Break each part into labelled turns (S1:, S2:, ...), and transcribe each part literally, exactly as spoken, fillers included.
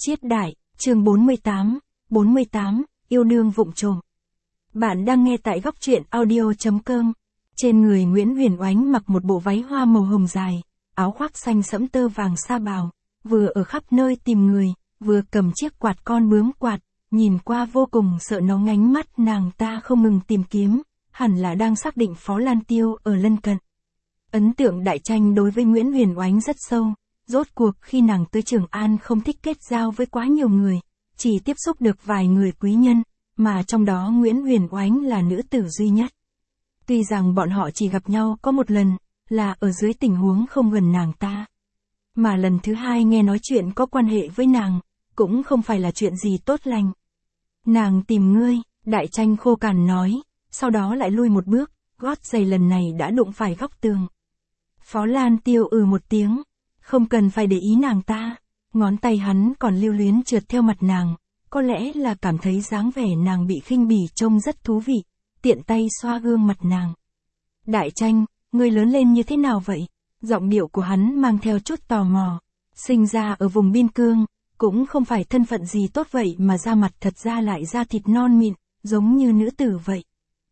S1: Chiết đại, chương bốn mươi tám, bốn mươi tám, yêu đương vụng trộm. Bạn đang nghe tại góc truyện audio chấm com. Trên người Nguyễn Huyền Oánh mặc một bộ váy hoa màu hồng dài, áo khoác xanh sẫm tơ vàng sa bào, vừa ở khắp nơi tìm người, vừa cầm chiếc quạt con bướm quạt, nhìn qua vô cùng sợ nó ngánh mắt nàng ta không ngừng tìm kiếm, hẳn là đang xác định Phó Lan Tiêu ở lân cận. Ấn tượng Đại Tranh đối với Nguyễn Huyền Oánh rất sâu, rốt cuộc khi nàng tới Trường An không thích kết giao với quá nhiều người, chỉ tiếp xúc được vài người quý nhân, mà trong đó Nguyễn Huyền Oánh là nữ tử duy nhất. Tuy rằng bọn họ chỉ gặp nhau có một lần, là ở dưới tình huống không gần nàng ta. Mà lần thứ hai nghe nói chuyện có quan hệ với nàng, cũng không phải là chuyện gì tốt lành. Nàng tìm ngươi, Đại Tranh khô cằn nói, sau đó lại lui một bước, gót giày lần này đã đụng phải góc tường. Phó Lan Tiêu ừ một tiếng, không cần phải để ý nàng ta, ngón tay hắn còn lưu luyến trượt theo mặt nàng, có lẽ là cảm thấy dáng vẻ nàng bị khinh bỉ trông rất thú vị, tiện tay xoa gương mặt nàng. Đại Tranh, ngươi lớn lên như thế nào vậy? Giọng điệu của hắn mang theo chút tò mò, sinh ra ở vùng biên cương, cũng không phải thân phận gì tốt vậy mà da mặt thật ra lại da thịt non mịn, giống như nữ tử vậy.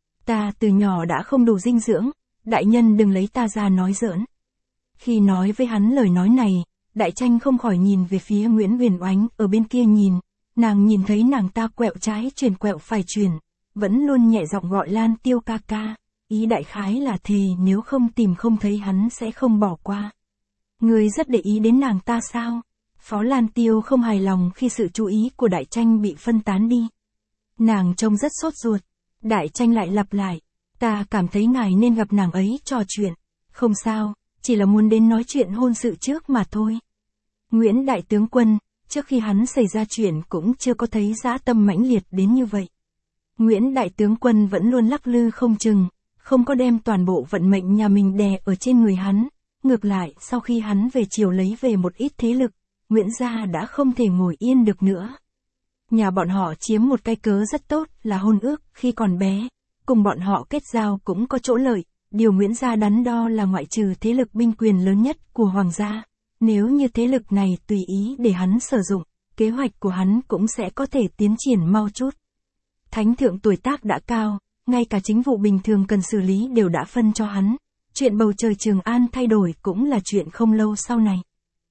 S1: Ta từ nhỏ đã không đủ dinh dưỡng, đại nhân đừng lấy ta ra nói giỡn. Khi nói với hắn lời nói này, Đại Tranh không khỏi nhìn về phía Nguyễn Huyền Oánh ở bên kia nhìn, nàng nhìn thấy nàng ta quẹo trái chuyển quẹo phải chuyển, vẫn luôn nhẹ giọng gọi Lan Tiêu ca ca, ý đại khái là thề nếu không tìm không thấy hắn sẽ không bỏ qua. Ngươi rất để ý đến nàng ta sao? Phó Lan Tiêu không hài lòng khi sự chú ý của Đại Tranh bị phân tán đi. Nàng trông rất sốt ruột, Đại Tranh lại lặp lại, ta cảm thấy ngài nên gặp nàng ấy trò chuyện, không sao, chỉ là muốn đến nói chuyện hôn sự trước mà thôi. Nguyễn Đại Tướng Quân, trước khi hắn xảy ra chuyện cũng chưa có thấy dã tâm mãnh liệt đến như vậy. Nguyễn Đại Tướng Quân vẫn luôn lắc lư không chừng, không có đem toàn bộ vận mệnh nhà mình đè ở trên người hắn, ngược lại sau khi hắn về chiều lấy về một ít thế lực, Nguyễn gia đã không thể ngồi yên được nữa. Nhà bọn họ chiếm một cái cớ rất tốt là hôn ước khi còn bé, cùng bọn họ kết giao cũng có chỗ lợi, điều Nguyễn gia đắn đo là ngoại trừ thế lực binh quyền lớn nhất của Hoàng gia, nếu như thế lực này tùy ý để hắn sử dụng, kế hoạch của hắn cũng sẽ có thể tiến triển mau chút. Thánh thượng tuổi tác đã cao, ngay cả chính vụ bình thường cần xử lý đều đã phân cho hắn, chuyện bầu trời Trường An thay đổi cũng là chuyện không lâu sau này.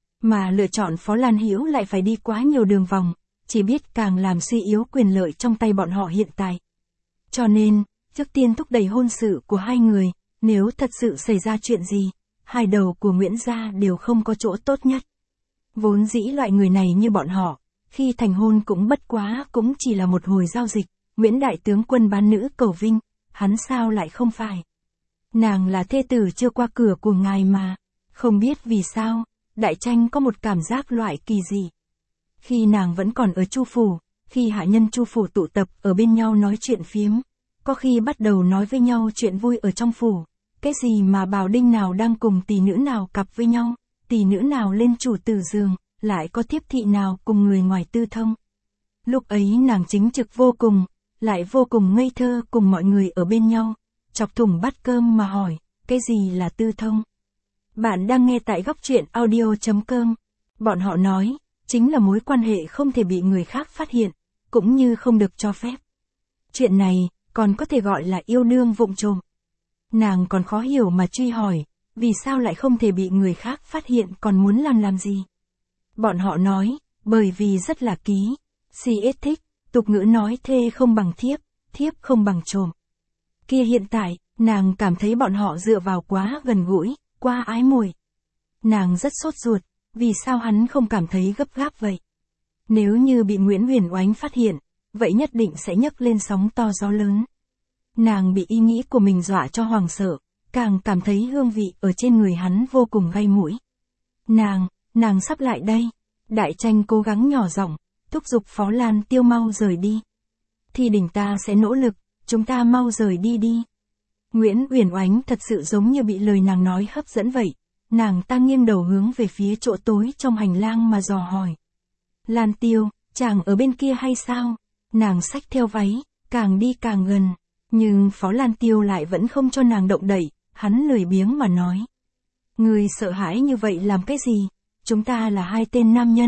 S1: Mà lựa chọn Phó Lan Hữu lại phải đi quá nhiều đường vòng, chỉ biết càng làm suy yếu quyền lợi trong tay bọn họ hiện tại. Cho nên, trước tiên thúc đẩy hôn sự của hai người, nếu thật sự xảy ra chuyện gì, hai đầu của Nguyễn gia đều không có chỗ tốt nhất. Vốn dĩ loại người này như bọn họ, khi thành hôn cũng bất quá cũng chỉ là một hồi giao dịch, Nguyễn Đại Tướng Quân bán nữ cầu vinh, hắn sao lại không phải. Nàng là thê tử chưa qua cửa của ngài mà, không biết vì sao, Đại Tranh có một cảm giác loại kỳ dị. Khi nàng vẫn còn ở Chu phủ, khi hạ nhân Chu phủ tụ tập ở bên nhau nói chuyện phiếm, có khi bắt đầu nói với nhau chuyện vui ở trong phủ, cái gì mà Bảo Đinh nào đang cùng tỷ nữ nào cặp với nhau, tỷ nữ nào lên chủ tử giường, lại có thiếp thị nào cùng người ngoài tư thông. Lúc ấy nàng chính trực vô cùng, lại vô cùng ngây thơ cùng mọi người ở bên nhau, chọc thủng bát cơm mà hỏi, cái gì là tư thông? Bạn đang nghe tại góc truyện audio chấm com. Bọn họ nói, chính là mối quan hệ không thể bị người khác phát hiện, cũng như không được cho phép. Chuyện này, còn có thể gọi là yêu đương vụng trộm. Nàng còn khó hiểu mà truy hỏi, vì sao lại không thể bị người khác phát hiện còn muốn làm làm gì? Bọn họ nói, bởi vì rất là ký, si ít thích, tục ngữ nói thê không bằng thiếp, thiếp không bằng trộm. Kia hiện tại, nàng cảm thấy bọn họ dựa vào quá gần gũi, quá ái mùi. Nàng rất sốt ruột, vì sao hắn không cảm thấy gấp gáp vậy? Nếu như bị Nguyễn Huyền Oánh phát hiện, vậy nhất định sẽ nhấc lên sóng to gió lớn. Nàng bị ý nghĩ của mình dọa cho hoảng sợ, càng cảm thấy hương vị ở trên người hắn vô cùng gây mũi. Nàng, nàng sắp lại đây. Đại Tranh cố gắng nhỏ giọng, thúc giục Phó Lan Tiêu mau rời đi. Thì đỉnh ta sẽ nỗ lực, chúng ta mau rời đi đi. Nguyễn Huyền Oánh thật sự giống như bị lời nàng nói hấp dẫn vậy. Nàng ta nghiêng đầu hướng về phía chỗ tối trong hành lang mà dò hỏi. Lan Tiêu, chàng ở bên kia hay sao? Nàng xách theo váy, càng đi càng gần. Nhưng Phó Lan Tiêu lại vẫn không cho nàng động đậy, hắn lười biếng mà nói. Người sợ hãi như vậy làm cái gì? Chúng ta là hai tên nam nhân,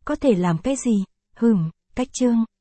S1: Có thể làm cái gì? Hừm, cách chương.